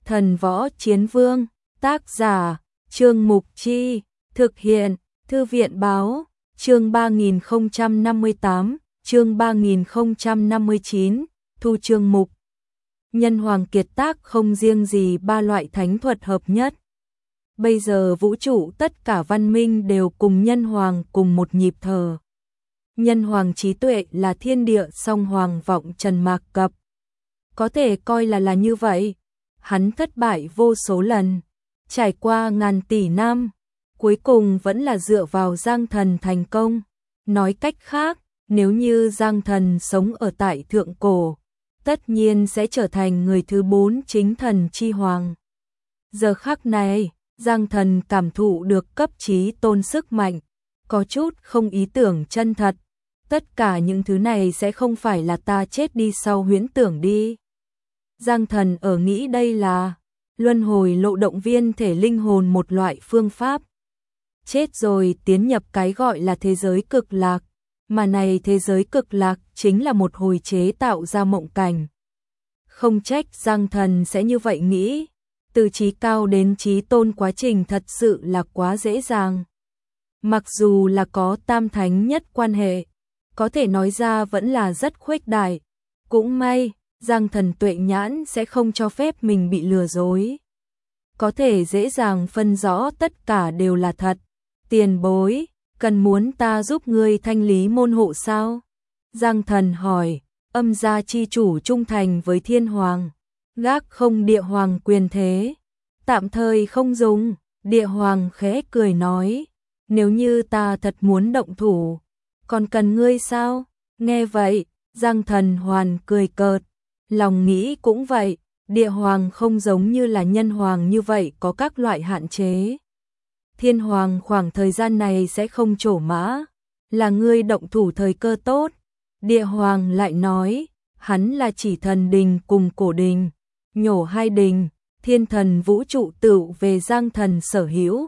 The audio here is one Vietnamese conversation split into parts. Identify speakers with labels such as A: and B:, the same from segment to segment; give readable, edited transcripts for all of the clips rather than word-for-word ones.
A: Thần Võ Chiến Vương, tác giả, Trương Mục Chi, thực hiện, Thư viện Báo, chương 3058, chương 3059, thu chương mục. Nhân hoàng kiệt tác không riêng gì ba loại thánh thuật hợp nhất. Bây giờ vũ trụ tất cả văn minh đều cùng nhân hoàng cùng một nhịp thở. Nhân hoàng trí tuệ là thiên địa song hoàng vọng trần mạc cập. Có thể coi là như vậy. Hắn thất bại vô số lần, trải qua ngàn tỷ năm, cuối cùng vẫn là dựa vào Giang Thần thành công. Nói cách khác, nếu như Giang Thần sống ở tại thượng cổ, tất nhiên sẽ trở thành người thứ 4 chính thần chi hoàng. Giờ khắc này, Giang Thần cảm thụ được cấp chí tôn sức mạnh, có chút không ý tưởng chân thật. Tất cả những thứ này sẽ không phải là ta chết đi sau huyễn tưởng đi. Giang Thần ở nghĩ đây là luân hồi lộ động viên thể linh hồn một loại phương pháp. Chết rồi tiến nhập cái gọi là thế giới cực lạc, mà này thế giới cực lạc chính là một hồi chế tạo ra mộng cảnh. Không trách Giang Thần sẽ như vậy nghĩ, từ trí cao đến trí tôn quá trình thật sự là quá dễ dàng. Mặc dù là có tam thánh nhất quan hệ, có thể nói ra vẫn là rất khuếch đại. Cũng may, Giang Thần tuệ nhãn sẽ không cho phép mình bị lừa dối. Có thể dễ dàng phân rõ tất cả đều là thật. Tiền bối, cần muốn ta giúp ngươi thanh lý môn hộ sao? Giang Thần hỏi, âm gia chi chủ trung thành với thiên hoàng, gác không địa hoàng quyền thế. Tạm thời không dùng, địa hoàng khẽ cười nói, nếu như ta thật muốn động thủ, còn cần ngươi sao? Nghe vậy, Giang Thần hoàn cười cợt, lòng nghĩ cũng vậy, địa hoàng không giống như là nhân hoàng như vậy có các loại hạn chế. Thiên hoàng khoảng thời gian này sẽ không trổ mã, là ngươi động thủ thời cơ tốt. Địa hoàng lại nói, hắn là chỉ thần đình cùng cổ đình, nhổ hai đình, thiên thần vũ trụ tựu về Giang Thần sở hữu.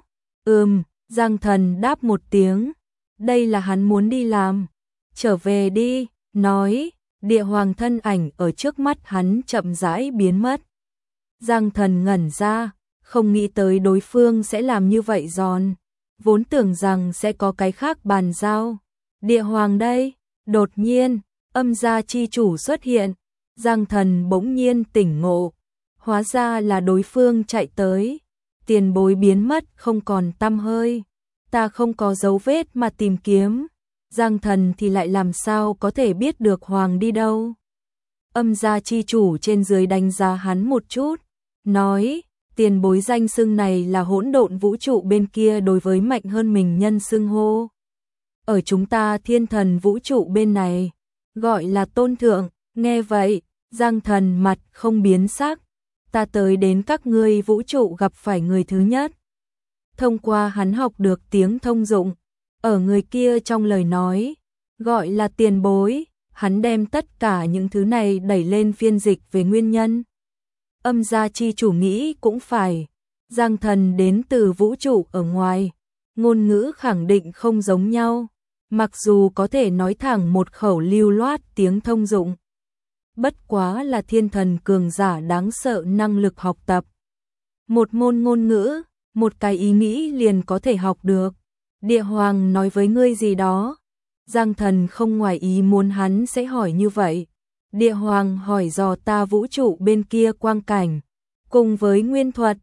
A: Giang Thần đáp một tiếng, đây là hắn muốn đi làm. Trở về đi, nói, địa hoàng thân ảnh ở trước mắt hắn chậm rãi biến mất. Giang Thần ngẩn ra, không nghĩ tới đối phương sẽ làm như vậy giòn, vốn tưởng rằng sẽ có cái khác bàn giao. Địa hoàng đây, đột nhiên, âm gia chi chủ xuất hiện, Giang Thần bỗng nhiên tỉnh ngộ, hóa ra là đối phương chạy tới. Tiền bối biến mất không còn tăm hơi, ta không có dấu vết mà tìm kiếm, Giang Thần thì lại làm sao có thể biết được hoàng đi đâu. Âm gia chi chủ trên dưới đánh giá hắn một chút, nói, tiền bối danh xưng này là hỗn độn vũ trụ bên kia đối với mạnh hơn mình nhân xưng hô. Ở chúng ta thiên thần vũ trụ bên này, gọi là tôn thượng. Nghe vậy, Giang Thần mặt không biến sắc, ta tới đến các ngươi vũ trụ gặp phải người thứ nhất. Thông qua hắn học được tiếng thông dụng, ở người kia trong lời nói, gọi là tiền bối, hắn đem tất cả những thứ này đẩy lên phiên dịch về nguyên nhân. Âm gia chi chủ nghĩ cũng phải, Giang Thần đến từ vũ trụ ở ngoài, ngôn ngữ khẳng định không giống nhau, mặc dù có thể nói thẳng một khẩu lưu loát tiếng thông dụng. Bất quá là thiên thần cường giả đáng sợ năng lực học tập. Một môn ngôn ngữ, một cái ý nghĩ liền có thể học được. Địa hoàng nói với ngươi gì đó? Giang Thần không ngoài ý muốn hắn sẽ hỏi như vậy. Địa hoàng hỏi dò ta vũ trụ bên kia quang cảnh, cùng với nguyên thuật.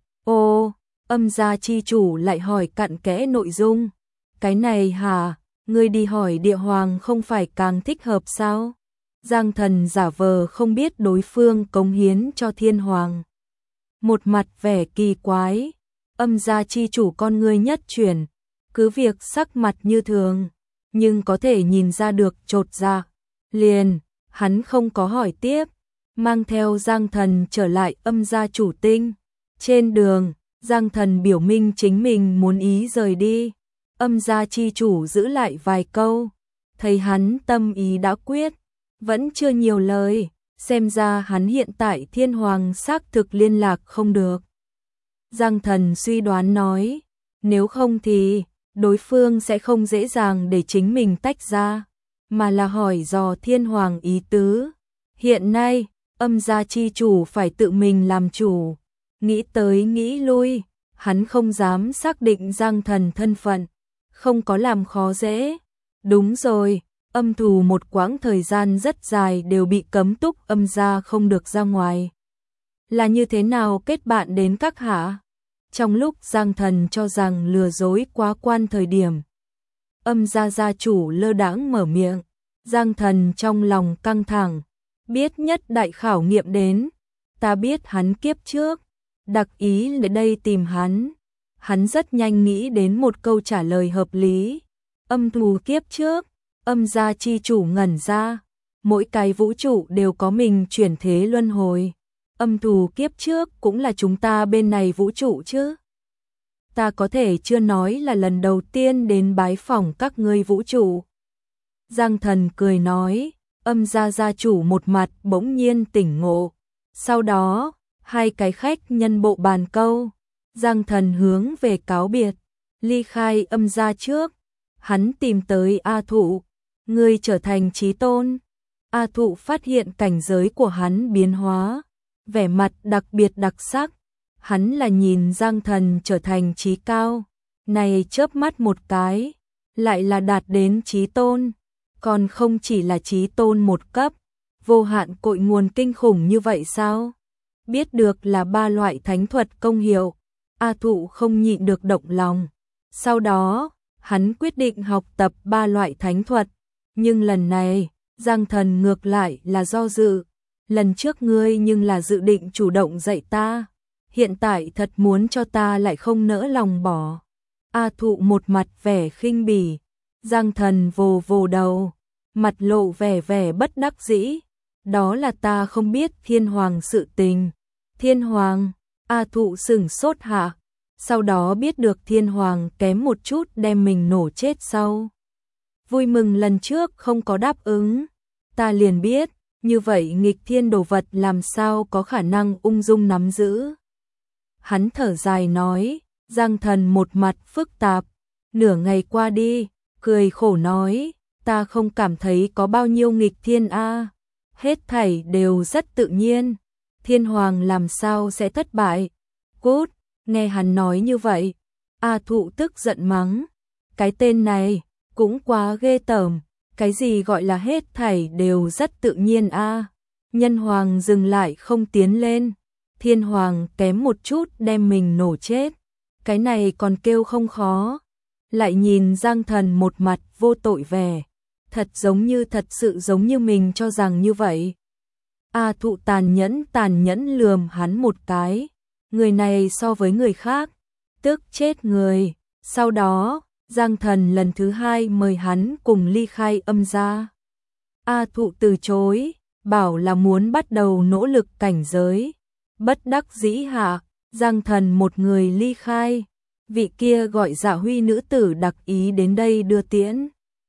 A: Âm gia chi chủ lại hỏi cặn kẽ nội dung. Cái này hả, ngươi đi hỏi địa hoàng không phải càng thích hợp sao? Giang Thần giả vờ không biết đối phương cống hiến cho thiên hoàng. Một mặt vẻ kỳ quái, âm gia chi chủ con ngươi nhất chuyển, cứ việc sắc mặt như thường, nhưng có thể nhìn ra được chột dạ. Liền, hắn không có hỏi tiếp, mang theo Giang Thần trở lại âm gia chủ tinh. Trên đường, Giang Thần biểu minh chính mình muốn ý rời đi. Âm gia chi chủ giữ lại vài câu, thấy hắn tâm ý đã quyết, vẫn chưa nhiều lời, xem ra hắn hiện tại thiên hoàng xác thực liên lạc không được. Giang Thần suy đoán nói, nếu không thì đối phương sẽ không dễ dàng để chính mình tách ra, mà là hỏi dò thiên hoàng ý tứ. Hiện nay, âm gia chi chủ phải tự mình làm chủ, Nghĩ tới nghĩ lui, hắn không dám xác định Giang Thần thân phận, không có làm khó dễ. Đúng rồi, âm thù một quãng thời gian rất dài đều bị cấm túc âm gia không được ra ngoài. Là như thế nào kết bạn đến các hạ? Trong lúc Giang Thần cho rằng lừa dối quá quan thời điểm, âm gia gia chủ lơ đãng mở miệng, Giang Thần trong lòng căng thẳng, biết nhất đại khảo nghiệm đến, ta biết hắn kiếp trước, đặc ý đến đây tìm hắn rất nhanh nghĩ đến một câu trả lời hợp lý, âm thù kiếp trước, âm gia chi chủ ngẩn ra, mỗi cái vũ trụ đều có mình chuyển thế luân hồi, âm thù kiếp trước cũng là chúng ta bên này vũ trụ chứ. Ta có thể chưa nói là lần đầu tiên đến bái phỏng các ngươi vũ trụ. Giang Thần cười nói, âm gia gia chủ một mặt bỗng nhiên tỉnh ngộ. Sau đó, hai cái khách nhân bộ bàn câu, Giang Thần hướng về cáo biệt, ly khai âm gia trước. Hắn tìm tới A Thụ, ngươi trở thành chí tôn. A Thụ phát hiện cảnh giới của hắn biến hóa, vẻ mặt đặc biệt đặc sắc. Hắn là nhìn Giang Thần trở thành chí cao, này chớp mắt một cái, lại là đạt đến chí tôn, còn không chỉ là chí tôn một cấp, vô hạn cội nguồn kinh khủng như vậy sao? Biết được là 3 loại thánh thuật công hiệu, A Thụ không nhịn được động lòng. Sau đó, hắn quyết định học tập 3 loại thánh thuật, nhưng lần này, Giang Thần ngược lại là do dự. Lần trước ngươi nhưng là dự định chủ động dạy ta, hiện tại thật muốn cho ta lại không nỡ lòng bỏ. A Thụ một mặt vẻ khinh bỉ, Giang Thần vồ vồ đầu, mặt lộ vẻ vẻ bất đắc dĩ. Đó là ta không biết Thiên Hoàng sự tình. Thiên Hoàng, A Thụ sửng sốt hạ, sau đó biết được Thiên Hoàng kém một chút đem mình nổ chết sau. Vui mừng lần trước không có đáp ứng, ta liền biết, như vậy nghịch thiên đồ vật làm sao có khả năng ung dung nắm giữ. Hắn thở dài nói, Giang Thần một mặt phức tạp, nửa ngày qua đi, cười khổ nói, ta không cảm thấy có bao nhiêu nghịch thiên a, hết thảy đều rất tự nhiên, Thiên Hoàng làm sao sẽ thất bại. Cút, nghe hắn nói như vậy, A Thụ tức giận mắng, cái tên này cũng quá ghê tởm, cái gì gọi là hết thảy đều rất tự nhiên a? Nhân Hoàng dừng lại không tiến lên, Thiên Hoàng kém một chút đem mình nổ chết, cái này còn kêu không khó. Lại nhìn Giang Thần một mặt vô tội vẻ, thật sự giống như mình cho rằng như vậy. A Thụ tàn nhẫn lườm hắn một cái, người này so với người khác, tức chết người. Sau đó, Giang Thần lần thứ 2 mời hắn cùng ly khai âm gia. A Thụ từ chối, bảo là muốn bắt đầu nỗ lực cảnh giới. Bất đắc dĩ hạ, Giang Thần một người ly khai, vị kia gọi Dạ Huy nữ tử đặc ý đến đây đưa tiễn.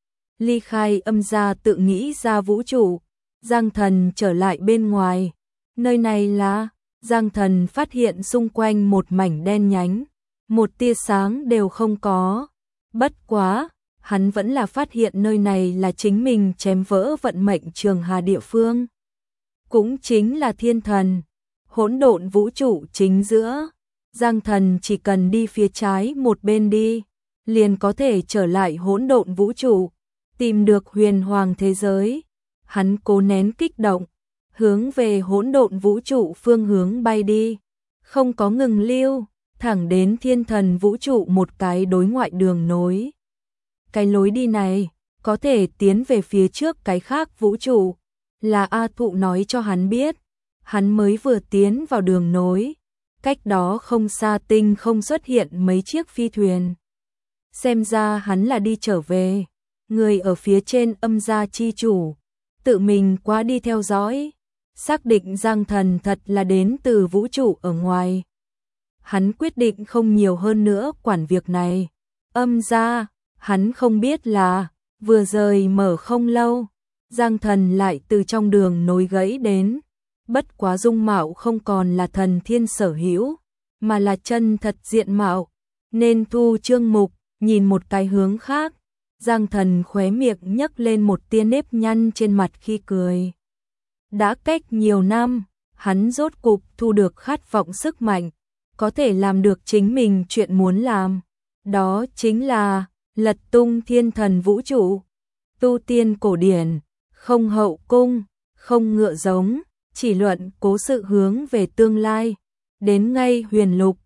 A: Ly khai âm gia tự nghĩ ra vũ trụ, Giang Thần trở lại bên ngoài. Nơi này là, Giang Thần phát hiện xung quanh một mảnh đen nhánh, một tia sáng đều không có. Bất quá, hắn vẫn là phát hiện nơi này là chính mình chém vỡ vận mệnh trường hà địa phương. Cũng chính là thiên thần, hỗn độn vũ trụ chính giữa. Giang Thần chỉ cần đi phía trái một bên đi, liền có thể trở lại hỗn độn vũ trụ, tìm được huyền hoàng thế giới. Hắn cố nén kích động, hướng về hỗn độn vũ trụ phương hướng bay đi, không có ngừng lưu, thẳng đến thiên thần vũ trụ một cái đối ngoại đường nối. Cái lối đi này, có thể tiến về phía trước cái khác vũ trụ, là A Thụ nói cho hắn biết. Hắn mới vừa tiến vào đường nối, cách đó không xa tinh không xuất hiện mấy chiếc phi thuyền. Xem ra hắn là đi trở về, người ở phía trên âm gia chi chủ, tự mình qua đi theo dõi, xác định Giang Thần thật là đến từ vũ trụ ở ngoài. Hắn quyết định không nhiều hơn nữa quản việc này. Âm gia, hắn không biết là, vừa rời mở không lâu, Giang Thần lại từ trong đường nối gãy đến. Bất quá dung mạo không còn là thần thiên sở hữu, mà là chân thật diện mạo, nên thu chương mục, nhìn một cái hướng khác. Giang Thần khóe miệng nhấc lên một tia nếp nhăn trên mặt khi cười. Đã cách nhiều năm, hắn rốt cục thu được khát vọng sức mạnh, có thể làm được chính mình chuyện muốn làm. Đó chính là lật tung thiên thần vũ trụ. Tu tiên cổ điển, không hậu cung, không ngựa giống, chỉ luận cố sự hướng về tương lai. Đến ngay huyền lục,